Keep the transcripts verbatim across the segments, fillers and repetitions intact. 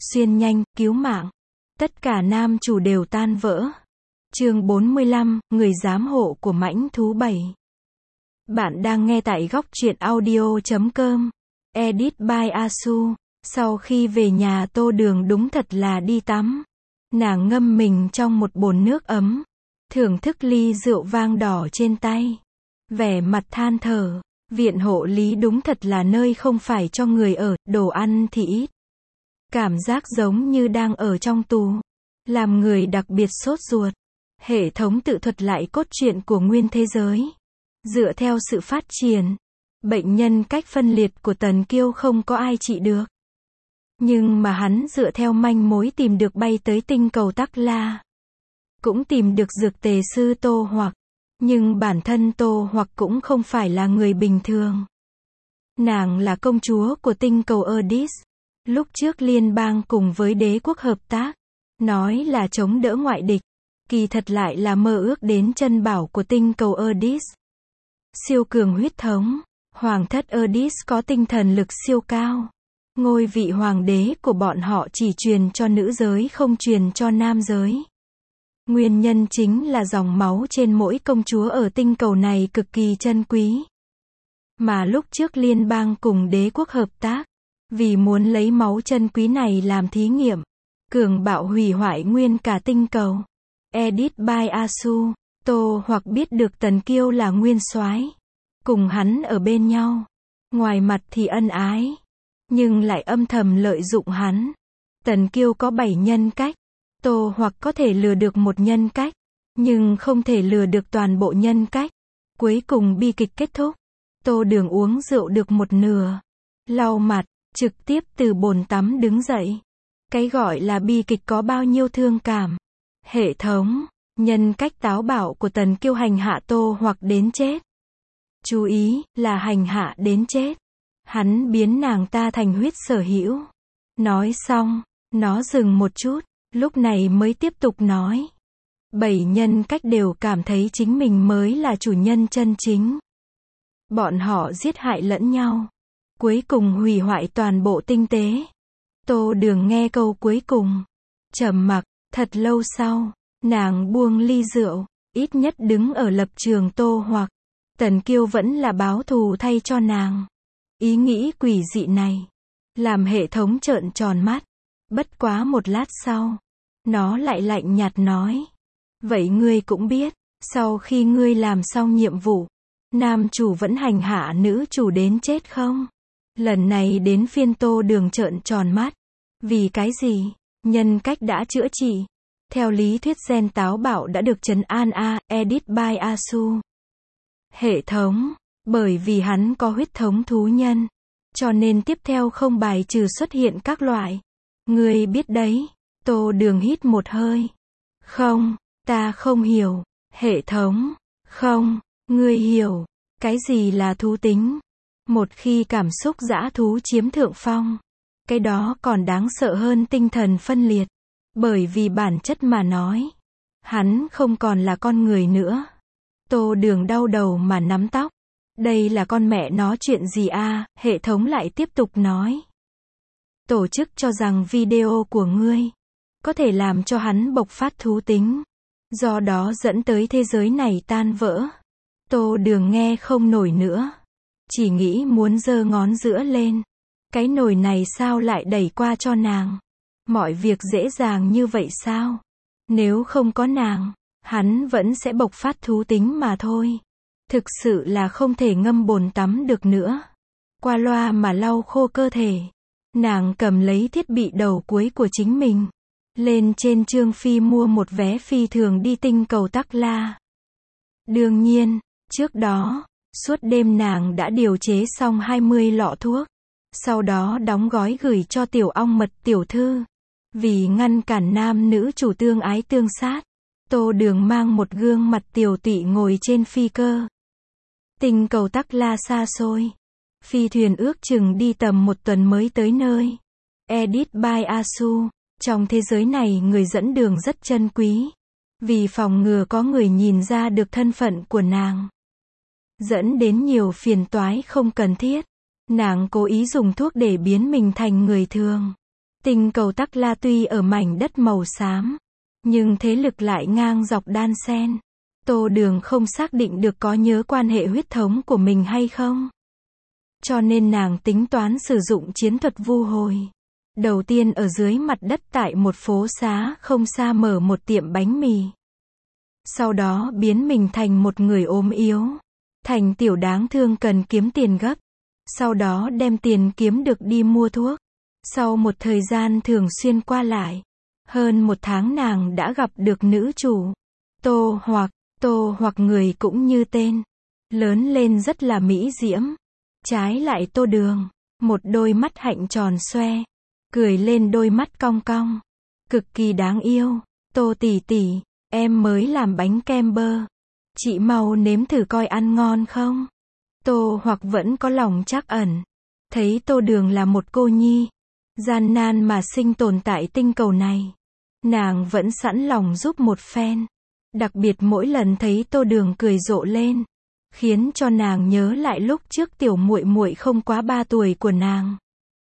xuyên nhanh, cứu mạng. Tất cả nam chủ đều tan vỡ. Chương bốn mươi lăm, người giám hộ của mãnh thú bảy. Bạn đang nghe tại góc truyện audio chấm com. Edit by Asu. Sau khi về nhà Tô Đường đúng thật là đi tắm. Nàng ngâm mình trong một bồn nước ấm, thưởng thức ly rượu vang đỏ trên tay. Vẻ mặt than thở, viện hộ lý đúng thật là nơi không phải cho người ở, đồ ăn thì ít. Cảm giác giống như đang ở trong tù, làm người đặc biệt sốt ruột. Hệ thống tự thuật lại cốt truyện của nguyên thế giới. Dựa theo sự phát triển, bệnh nhân cách phân liệt của Tần Kiêu không có ai trị được. Nhưng mà hắn dựa theo manh mối tìm được bay tới tinh cầu Tắc La. Cũng tìm được dược tề sư Tô Hoặc. Nhưng bản thân Tô Hoặc cũng không phải là người bình thường. Nàng là công chúa của tinh cầu Erdis. Lúc trước liên bang cùng với đế quốc hợp tác, nói là chống đỡ ngoại địch. Kỳ thật lại là mơ ước đến chân bảo của tinh cầu Erdis. Siêu cường huyết thống, hoàng thất Erdis có tinh thần lực siêu cao. Ngôi vị hoàng đế của bọn họ chỉ truyền cho nữ giới không truyền cho nam giới. Nguyên nhân chính là dòng máu trên mỗi công chúa ở tinh cầu này cực kỳ chân quý. Mà lúc trước liên bang cùng đế quốc hợp tác, vì muốn lấy máu chân quý này làm thí nghiệm, cường bạo hủy hoại nguyên cả tinh cầu. Edit by Asu. Tô Hoặc biết được Tần Kiêu là nguyên soái, cùng hắn ở bên nhau, ngoài mặt thì ân ái, nhưng lại âm thầm lợi dụng hắn. Tần Kiêu có bảy nhân cách, Tô Hoặc có thể lừa được một nhân cách, nhưng không thể lừa được toàn bộ nhân cách. Cuối cùng bi kịch kết thúc. Tô Đường uống rượu được một nửa, lau mặt, trực tiếp từ bồn tắm đứng dậy. Cái gọi là bi kịch có bao nhiêu thương cảm. Hệ thống, nhân cách táo bạo của Tần Kiêu hành hạ Tô Hoặc đến chết. Chú ý, là hành hạ đến chết. Hắn biến nàng ta thành huyết sở hữu. Nói xong, nó dừng một chút, lúc này mới tiếp tục nói. Bảy nhân cách đều cảm thấy chính mình mới là chủ nhân chân chính. Bọn họ giết hại lẫn nhau, cuối cùng hủy hoại toàn bộ tinh tế. Tô Đường nghe câu cuối cùng, trầm mặc. Thật lâu sau, nàng buông ly rượu, ít nhất đứng ở lập trường Tô Hoặc. Tần Kiêu vẫn là báo thù thay cho nàng. Ý nghĩ quỷ dị này, làm hệ thống trợn tròn mắt. Bất quá một lát sau, nó lại lạnh nhạt nói. Vậy ngươi cũng biết, sau khi ngươi làm xong nhiệm vụ, nam chủ vẫn hành hạ nữ chủ đến chết không? Lần này đến phiên Tô Đường trợn tròn mắt. Vì cái gì? Nhân cách đã chữa trị. Theo lý thuyết gen táo bạo đã được trấn an a, edit by Asu. Hệ thống, bởi vì hắn có huyết thống thú nhân, cho nên tiếp theo không bài trừ xuất hiện các loại. Ngươi biết đấy. Tô Đường hít một hơi. Không, ta không hiểu. Hệ thống, không, ngươi hiểu. Cái gì là thú tính? Một khi cảm xúc dã thú chiếm thượng phong, cái đó còn đáng sợ hơn tinh thần phân liệt. Bởi vì bản chất mà nói, hắn không còn là con người nữa. Tô Đường đau đầu mà nắm tóc. Đây là con mẹ nó chuyện gì a? Hệ thống lại tiếp tục nói. Tổ chức cho rằng video của ngươi có thể làm cho hắn bộc phát thú tính, do đó dẫn tới thế giới này tan vỡ. Tô Đường nghe không nổi nữa, chỉ nghĩ muốn giơ ngón giữa lên. Cái nồi này sao lại đẩy qua cho nàng? Mọi việc dễ dàng như vậy sao? Nếu không có nàng, hắn vẫn sẽ bộc phát thú tính mà thôi. Thực sự là không thể ngâm bồn tắm được nữa. Qua loa mà lau khô cơ thể. Nàng cầm lấy thiết bị đầu cuối của chính mình, lên trên Trương Phi mua một vé phi thường đi tinh cầu Tắc La. Đương nhiên, trước đó, suốt đêm nàng đã điều chế xong hai mươi lọ thuốc. Sau đó đóng gói gửi cho tiểu ong mật tiểu thư. Vì ngăn cản nam nữ chủ tương ái tương sát, Tô Đường mang một gương mặt tiểu tụy ngồi trên phi cơ. Tinh cầu Tắc La xa xôi. Phi thuyền ước chừng đi tầm một tuần mới tới nơi. Edit by Asu. Trong thế giới này người dẫn đường rất chân quý. Vì phòng ngừa có người nhìn ra được thân phận của nàng, dẫn đến nhiều phiền toái không cần thiết, nàng cố ý dùng thuốc để biến mình thành người thường. Tinh cầu Tắc La tuy ở mảnh đất màu xám, nhưng thế lực lại ngang dọc đan xen. Tô Đường không xác định được có nhớ quan hệ huyết thống của mình hay không. Cho nên nàng tính toán sử dụng chiến thuật vu hồi. Đầu tiên ở dưới mặt đất tại một phố xá không xa mở một tiệm bánh mì. Sau đó biến mình thành một người ốm yếu, thành tiểu đáng thương cần kiếm tiền gấp. Sau đó đem tiền kiếm được đi mua thuốc. Sau một thời gian thường xuyên qua lại, hơn một tháng nàng đã gặp được nữ chủ. Tô Hoặc, Tô Hoặc người cũng như tên. Lớn lên rất là mỹ diễm. Trái lại Tô Đường, một đôi mắt hạnh tròn xoe, cười lên đôi mắt cong cong. Cực kỳ đáng yêu. Tô tỷ tỷ, em mới làm bánh kem bơ. Chị mau nếm thử coi ăn ngon không? Tô Hoặc vẫn có lòng trắc ẩn. Thấy Tô Đường là một cô nhi, gian nan mà sinh tồn tại tinh cầu này. Nàng vẫn sẵn lòng giúp một phen. Đặc biệt mỗi lần thấy Tô Đường cười rộ lên, khiến cho nàng nhớ lại lúc trước tiểu muội muội không quá ba tuổi của nàng.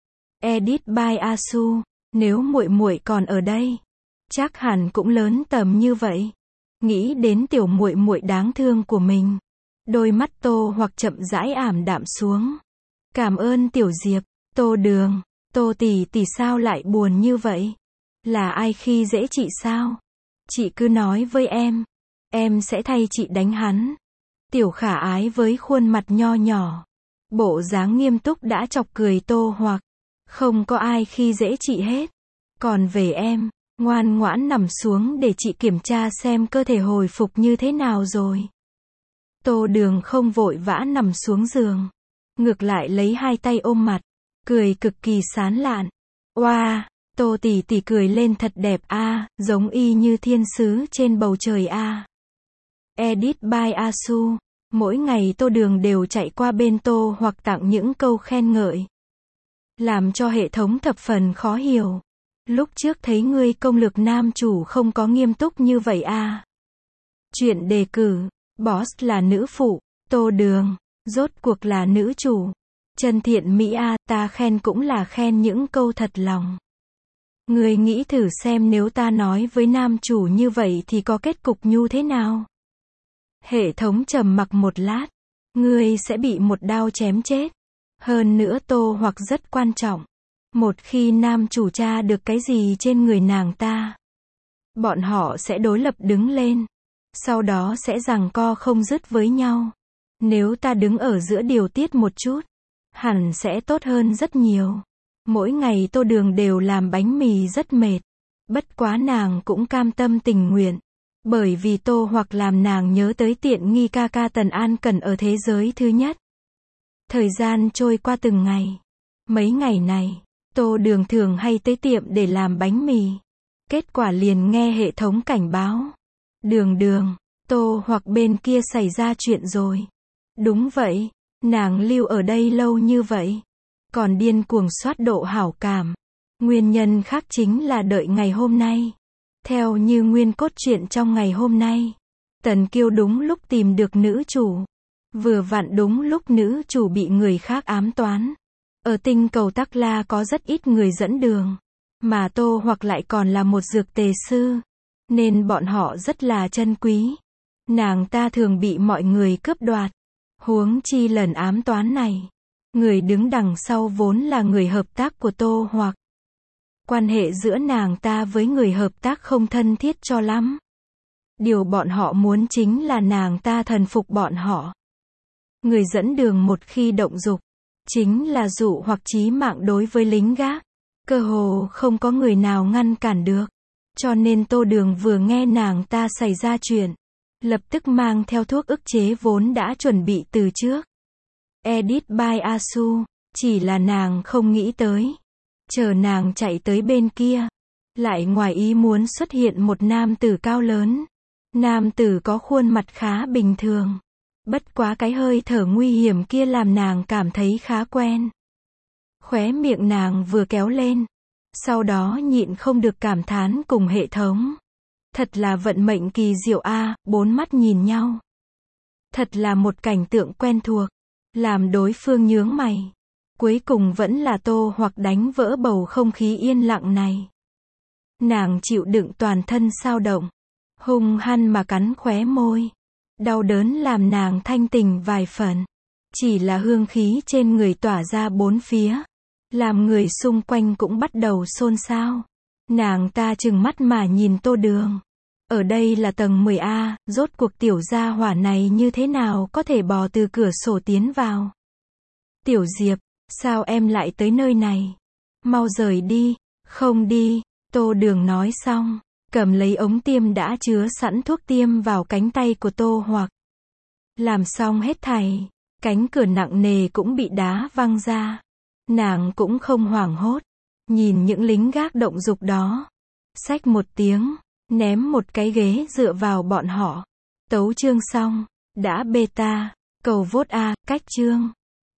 Edit by Asu, nếu muội muội còn ở đây, chắc hẳn cũng lớn tầm như vậy. Nghĩ đến tiểu muội muội đáng thương của mình, đôi mắt Tô Hoặc chậm rãi ảm đạm xuống. Cảm ơn tiểu Diệp. Tô Đường, Tô tỷ tỷ sao lại buồn như vậy? Là ai khi dễ chị sao? Chị cứ nói với em, em sẽ thay chị đánh hắn. Tiểu Khả Ái với khuôn mặt nho nhỏ, bộ dáng nghiêm túc đã chọc cười Tô Hoặc. Không có ai khi dễ chị hết. Còn về em, ngoan ngoãn nằm xuống để chị kiểm tra xem cơ thể hồi phục như thế nào rồi. Tô Đường không vội vã nằm xuống giường, ngược lại lấy hai tay ôm mặt, cười cực kỳ sán lạn. Oa, wow, Tô tỷ tỷ cười lên thật đẹp a, à, giống y như thiên sứ trên bầu trời a. À. Edit by Asu, mỗi ngày Tô Đường đều chạy qua bên Tô Hoặc tặng những câu khen ngợi, làm cho hệ thống thập phần khó hiểu. Lúc trước thấy ngươi công lược nam chủ không có nghiêm túc như vậy à. Chuyện đề cử, boss là nữ phụ, Tô Đường, rốt cuộc là nữ chủ. Chân thiện mỹ a, à, ta khen cũng là khen những câu thật lòng. Ngươi nghĩ thử xem nếu ta nói với nam chủ như vậy thì có kết cục như thế nào? Hệ thống trầm mặc một lát. Ngươi sẽ bị một đao chém chết. Hơn nữa Tô Hoặc rất quan trọng. Một khi nam chủ tra được cái gì trên người nàng ta, bọn họ sẽ đối lập đứng lên. Sau đó sẽ giằng co không dứt với nhau. Nếu ta đứng ở giữa điều tiết một chút, hẳn sẽ tốt hơn rất nhiều. Mỗi ngày Tô Đường đều làm bánh mì rất mệt. Bất quá nàng cũng cam tâm tình nguyện. Bởi vì Tô Hoặc làm nàng nhớ tới tiện nghi ca ca Tần An Cần ở thế giới thứ nhất. Thời gian trôi qua từng ngày. Mấy ngày này, Tô Đường thường hay tới tiệm để làm bánh mì. Kết quả liền nghe hệ thống cảnh báo. Đường Đường, Tô Hoặc bên kia xảy ra chuyện rồi. Đúng vậy, nàng lưu ở đây lâu như vậy, còn điên cuồng soát độ hảo cảm. Nguyên nhân khác chính là đợi ngày hôm nay. Theo như nguyên cốt truyện trong ngày hôm nay, Tần Kiêu đúng lúc tìm được nữ chủ. Vừa vặn đúng lúc nữ chủ bị người khác ám toán. Ở tinh cầu Tắc La có rất ít người dẫn đường, mà Tô Hoặc lại còn là một dược tề sư, nên bọn họ rất là trân quý. Nàng ta thường bị mọi người cướp đoạt. Huống chi lần ám toán này, người đứng đằng sau vốn là người hợp tác của Tô Hoặc. Quan hệ giữa nàng ta với người hợp tác không thân thiết cho lắm. Điều bọn họ muốn chính là nàng ta thần phục bọn họ. Người dẫn đường một khi động dục, chính là dụ hoặc chí mạng đối với lính gác. Cơ hồ không có người nào ngăn cản được. Cho nên Tô Đường vừa nghe nàng ta xảy ra chuyện, lập tức mang theo thuốc ức chế vốn đã chuẩn bị từ trước. Edit by Asu, chỉ là nàng không nghĩ tới. Chờ nàng chạy tới bên kia, lại ngoài ý muốn xuất hiện một nam tử cao lớn. Nam tử có khuôn mặt khá bình thường. Bất quá cái hơi thở nguy hiểm kia làm nàng cảm thấy khá quen. Khóe miệng nàng vừa kéo lên, sau đó nhịn không được cảm thán cùng hệ thống. Thật là vận mệnh kỳ diệu a, à, bốn mắt nhìn nhau. Thật là một cảnh tượng quen thuộc, làm đối phương nhướng mày. Cuối cùng vẫn là Tô Hoặc đánh vỡ bầu không khí yên lặng này. Nàng chịu đựng toàn thân xao động, hung hăng mà cắn khóe môi. Đau đớn làm nàng thanh tỉnh vài phần. Chỉ là hương khí trên người tỏa ra bốn phía, làm người xung quanh cũng bắt đầu xôn xao. Nàng ta trừng mắt mà nhìn Tô Đường. Ở đây là tầng mười A, rốt cuộc tiểu gia hỏa này như thế nào có thể bò từ cửa sổ tiến vào. Tiểu Diệp, sao em lại tới nơi này? Mau rời đi. Không đi. Tô Đường nói xong, cầm lấy ống tiêm đã chứa sẵn thuốc tiêm vào cánh tay của Tô Hoặc. Làm xong hết thảy, cánh cửa nặng nề cũng bị đá văng ra. Nàng cũng không hoảng hốt, nhìn những lính gác động dục đó. Xách một tiếng, ném một cái ghế dựa vào bọn họ. Tấu chương xong, đã beta, cầu vote A, cách chương.